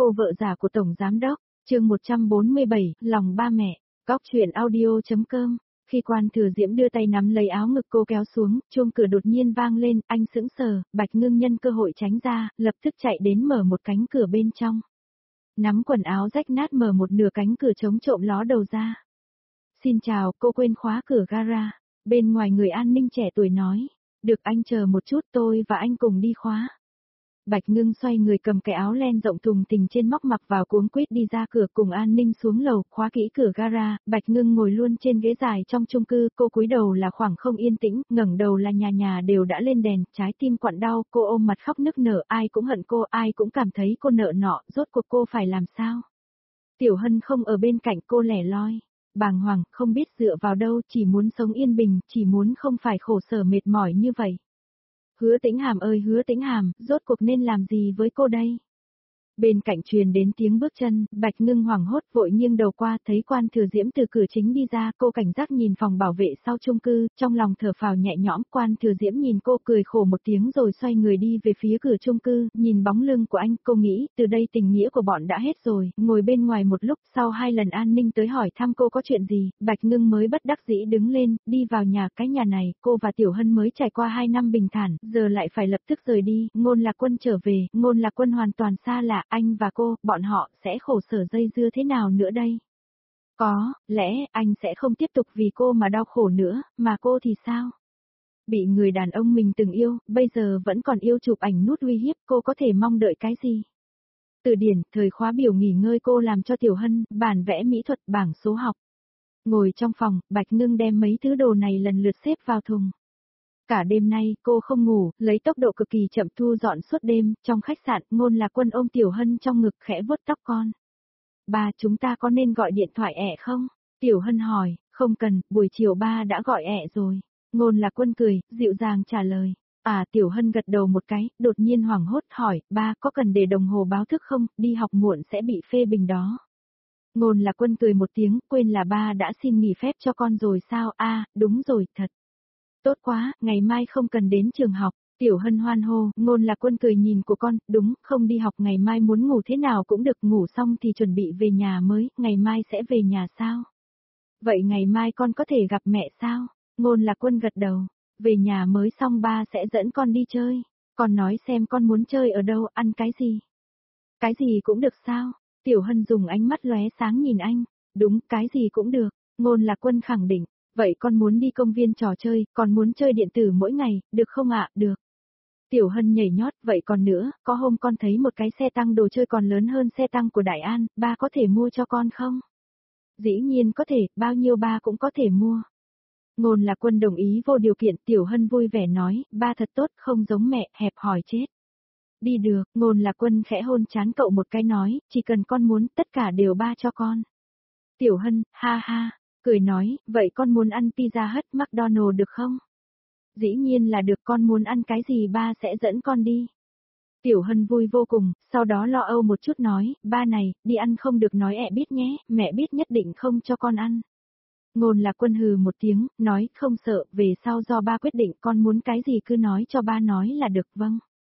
cô vợ già của Tổng Giám Đốc, chương 147, lòng ba mẹ, Cóc truyện audio.com. Khi Quan Thừa Diễm đưa tay nắm lấy áo ngực cô kéo xuống, chuông cửa đột nhiên vang lên, anh sững sờ, Bạch Ngưng nhân cơ hội tránh ra, lập tức chạy đến mở một cánh cửa bên trong. Nắm quần áo rách nát mở một nửa cánh cửa chống trộm ló đầu ra. Xin chào, cô quên khóa cửa gara. Bên ngoài người an ninh trẻ tuổi nói. Được anh chờ một chút, tôi và anh cùng đi khóa. Bạch Ngưng xoay người cầm cái áo len rộng thùng thình trên móc mặc vào cuống quýt đi ra cửa cùng an ninh xuống lầu, khóa kỹ cửa gara. Bạch Ngưng ngồi luôn trên ghế dài trong chung cư, cô cúi đầu là khoảng không yên tĩnh, ngẩng đầu là nhà nhà đều đã lên đèn, trái tim quặn đau, cô ôm mặt khóc nức nở, ai cũng hận cô, ai cũng cảm thấy cô nợ nọ, rốt cuộc cô phải làm sao? Tiểu Hân không ở bên cạnh cô lẻ loi, bàng hoàng, không biết dựa vào đâu, chỉ muốn sống yên bình, chỉ muốn không phải khổ sở mệt mỏi như vậy. Hứa Tĩnh Hàm ơi Hứa Tĩnh Hàm, rốt cuộc nên làm gì với cô đây? Bên cạnh truyền đến tiếng bước chân, Bạch Ngưng hoảng hốt vội nghiêng đầu qua, thấy Quan Thừa Diễm từ cửa chính đi ra, cô cảnh giác nhìn phòng bảo vệ sau chung cư, trong lòng thở phào nhẹ nhõm. Quan Thừa Diễm nhìn cô cười khổ một tiếng rồi xoay người đi về phía cửa chung cư, nhìn bóng lưng của anh, cô nghĩ, từ đây tình nghĩa của bọn đã hết rồi, ngồi bên ngoài một lúc, sau 2 lần an ninh tới hỏi thăm cô có chuyện gì, Bạch Ngưng mới bất đắc dĩ đứng lên, đi vào nhà, cái nhà này, cô và Tiểu Hân mới trải qua 2 năm bình thản, giờ lại phải lập tức rời đi, Ngôn Lạc Quân trở về, Ngôn Lạc Quân hoàn toàn xa lạ, anh và cô, bọn họ sẽ khổ sở dây dưa thế nào nữa đây? Có lẽ anh sẽ không tiếp tục vì cô mà đau khổ nữa, mà cô thì sao? Bị người đàn ông mình từng yêu, bây giờ vẫn còn yêu chụp ảnh nút uy hiếp, cô có thể mong đợi cái gì? Từ điển, thời khóa biểu nghỉ ngơi cô làm cho Tiểu Hân, bản vẽ mỹ thuật, bảng số học. Ngồi trong phòng, Bạch Ngưng đem mấy thứ đồ này lần lượt xếp vào thùng. Cả đêm nay, cô không ngủ, lấy tốc độ cực kỳ chậm thu dọn suốt đêm, trong khách sạn, Ngôn Lạc Quân ôm Tiểu Hân trong ngực khẽ vuốt tóc con. Ba, chúng ta có nên gọi điện thoại ẹ không? Tiểu Hân hỏi, không cần, buổi chiều ba đã gọi ẹ rồi. Ngôn Lạc Quân cười, dịu dàng trả lời. À, Tiểu Hân gật đầu một cái, đột nhiên hoảng hốt hỏi, ba có cần để đồng hồ báo thức không, đi học muộn sẽ bị phê bình đó. Ngôn Lạc Quân cười một tiếng, quên là ba đã xin nghỉ phép cho con rồi sao, đúng rồi, thật. Tốt quá, ngày mai không cần đến trường học. Tiểu Hân hoan hô, Ngôn Lạc Quân cười nhìn của con, đúng, không đi học ngày mai muốn ngủ thế nào cũng được, ngủ xong thì chuẩn bị về nhà mới, ngày mai sẽ về nhà sao? Vậy ngày mai con có thể gặp mẹ sao? Ngôn Lạc Quân gật đầu, về nhà mới xong ba sẽ dẫn con đi chơi, con nói xem con muốn chơi ở đâu, ăn cái gì? Cái gì cũng được sao? Tiểu Hân dùng ánh mắt lóe sáng nhìn anh, đúng, cái gì cũng được, Ngôn Lạc Quân khẳng định. Vậy con muốn đi công viên trò chơi, con muốn chơi điện tử mỗi ngày, được không ạ? Được. Tiểu Hân nhảy nhót, vậy còn nữa, có hôm con thấy một cái xe tăng đồ chơi còn lớn hơn xe tăng của Đại An, ba có thể mua cho con không? Dĩ nhiên có thể, bao nhiêu ba cũng có thể mua. Ngôn Lạc Quân đồng ý vô điều kiện, Tiểu Hân vui vẻ nói, ba thật tốt, không giống mẹ, hẹp hòi chết. Đi được, Ngôn Lạc Quân khẽ hôn trán cậu một cái nói, chỉ cần con muốn, tất cả đều ba cho con. Tiểu Hân, ha ha. Cười nói, vậy con muốn ăn Pizza Hut McDonald's được không? Dĩ nhiên là được, con muốn ăn cái gì ba sẽ dẫn con đi. Tiểu Hân vui vô cùng, sau đó lo âu một chút nói, ba này, đi ăn không được nói ẹ biết nhé, mẹ biết nhất định không cho con ăn. Ngôn Lạc Quân hừ một tiếng, nói, không sợ, về sau do ba quyết định, con muốn cái gì cứ nói cho ba nói là được, vâng.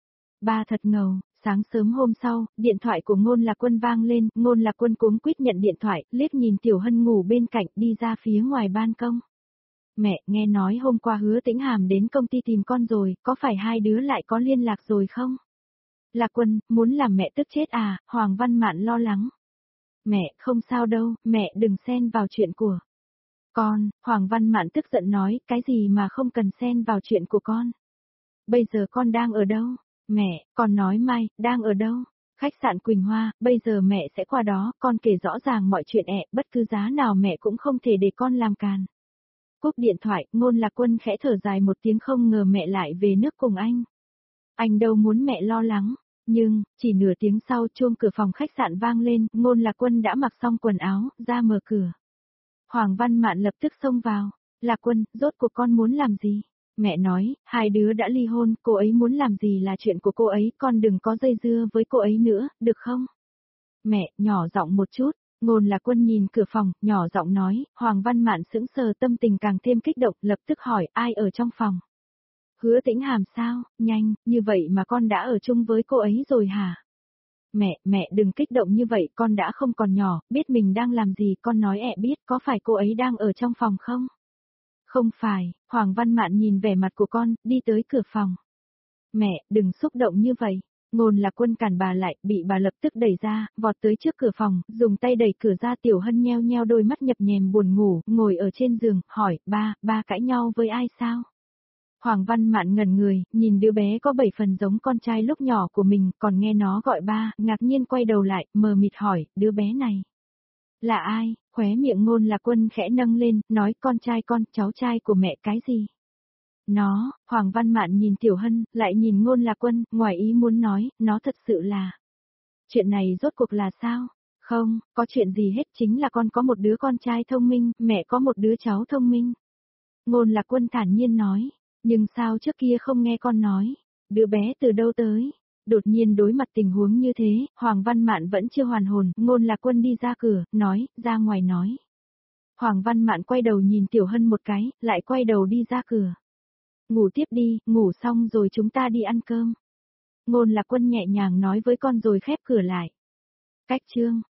Ba thật ngầu. Sáng sớm hôm sau, điện thoại của Ngôn Lạc Quân vang lên, Ngôn Lạc Quân cuống quýt nhận điện thoại, liếc nhìn Tiểu Hân ngủ bên cạnh, đi ra phía ngoài ban công. Mẹ, nghe nói hôm qua Hứa Tĩnh Hàm đến công ty tìm con rồi, có phải hai đứa lại có liên lạc rồi không? Lạc Quân, muốn làm mẹ tức chết à, Hoàng Văn Mạn lo lắng. Mẹ, không sao đâu, mẹ đừng xen vào chuyện của con, Hoàng Văn Mạn tức giận nói, cái gì mà không cần xen vào chuyện của con. Bây giờ con đang ở đâu? Mẹ, con nói mai, đang ở đâu? Khách sạn Quỳnh Hoa, bây giờ mẹ sẽ qua đó, con kể rõ ràng mọi chuyện ẹ, bất cứ giá nào mẹ cũng không thể để con làm càn. Cúp điện thoại, Ngôn Lạc Quân khẽ thở dài một tiếng, không ngờ mẹ lại về nước cùng anh. Anh đâu muốn mẹ lo lắng, nhưng, chỉ nửa tiếng sau chuông cửa phòng khách sạn vang lên, Ngôn Lạc Quân đã mặc xong quần áo, ra mở cửa. Hoàng Văn Mạn lập tức xông vào, Lạc Quân, rốt cuộc con muốn làm gì? Mẹ nói, hai đứa đã ly hôn, cô ấy muốn làm gì là chuyện của cô ấy, con đừng có dây dưa với cô ấy nữa, được không? Mẹ, nhỏ giọng một chút, Ngôn Lạc Quân nhìn cửa phòng, nhỏ giọng nói, Hoàng Văn Mạn sững sờ, tâm tình càng thêm kích động, lập tức hỏi, ai ở trong phòng? Hứa Tĩnh Hàm sao, nhanh, như vậy mà con đã ở chung với cô ấy rồi hả? Mẹ đừng kích động như vậy, con đã không còn nhỏ, biết mình đang làm gì, con nói biết, có phải cô ấy đang ở trong phòng không? Không phải, Hoàng Văn Mạn nhìn vẻ mặt của con, đi tới cửa phòng. Mẹ, đừng xúc động như vậy. Ngôn Lạc Quân cản bà lại, bị bà lập tức đẩy ra, vọt tới trước cửa phòng, dùng tay đẩy cửa ra. Tiểu Hân nheo nheo đôi mắt nhập nhèm buồn ngủ, ngồi ở trên giường, hỏi, ba cãi nhau với ai sao? Hoàng Văn Mạn ngẩn người, nhìn đứa bé có 7 phần giống con trai lúc nhỏ của mình, còn nghe nó gọi ba, ngạc nhiên quay đầu lại, mờ mịt hỏi, đứa bé này là ai? Khóe miệng Ngôn Lạc Quân khẽ nâng lên, nói con trai con, cháu trai của mẹ cái gì? Nó, Hoàng Văn Mạn nhìn Tiểu Hân, lại nhìn Ngôn Lạc Quân, ngoài ý muốn nói, nó thật sự là. Chuyện này rốt cuộc là sao? Không, có chuyện gì hết, chính là con có một đứa con trai thông minh, mẹ có một đứa cháu thông minh. Ngôn Lạc Quân thản nhiên nói, nhưng sao trước kia không nghe con nói, đứa bé từ đâu tới? Đột nhiên đối mặt tình huống như thế, Hoàng Văn Mạn vẫn chưa hoàn hồn, Ngôn Lạc Quân đi ra cửa, nói, ra ngoài nói. Hoàng Văn Mạn quay đầu nhìn Tiểu Hân một cái, lại quay đầu đi ra cửa. Ngủ tiếp đi, ngủ xong rồi chúng ta đi ăn cơm. Ngôn Lạc Quân nhẹ nhàng nói với con rồi khép cửa lại. Cách chương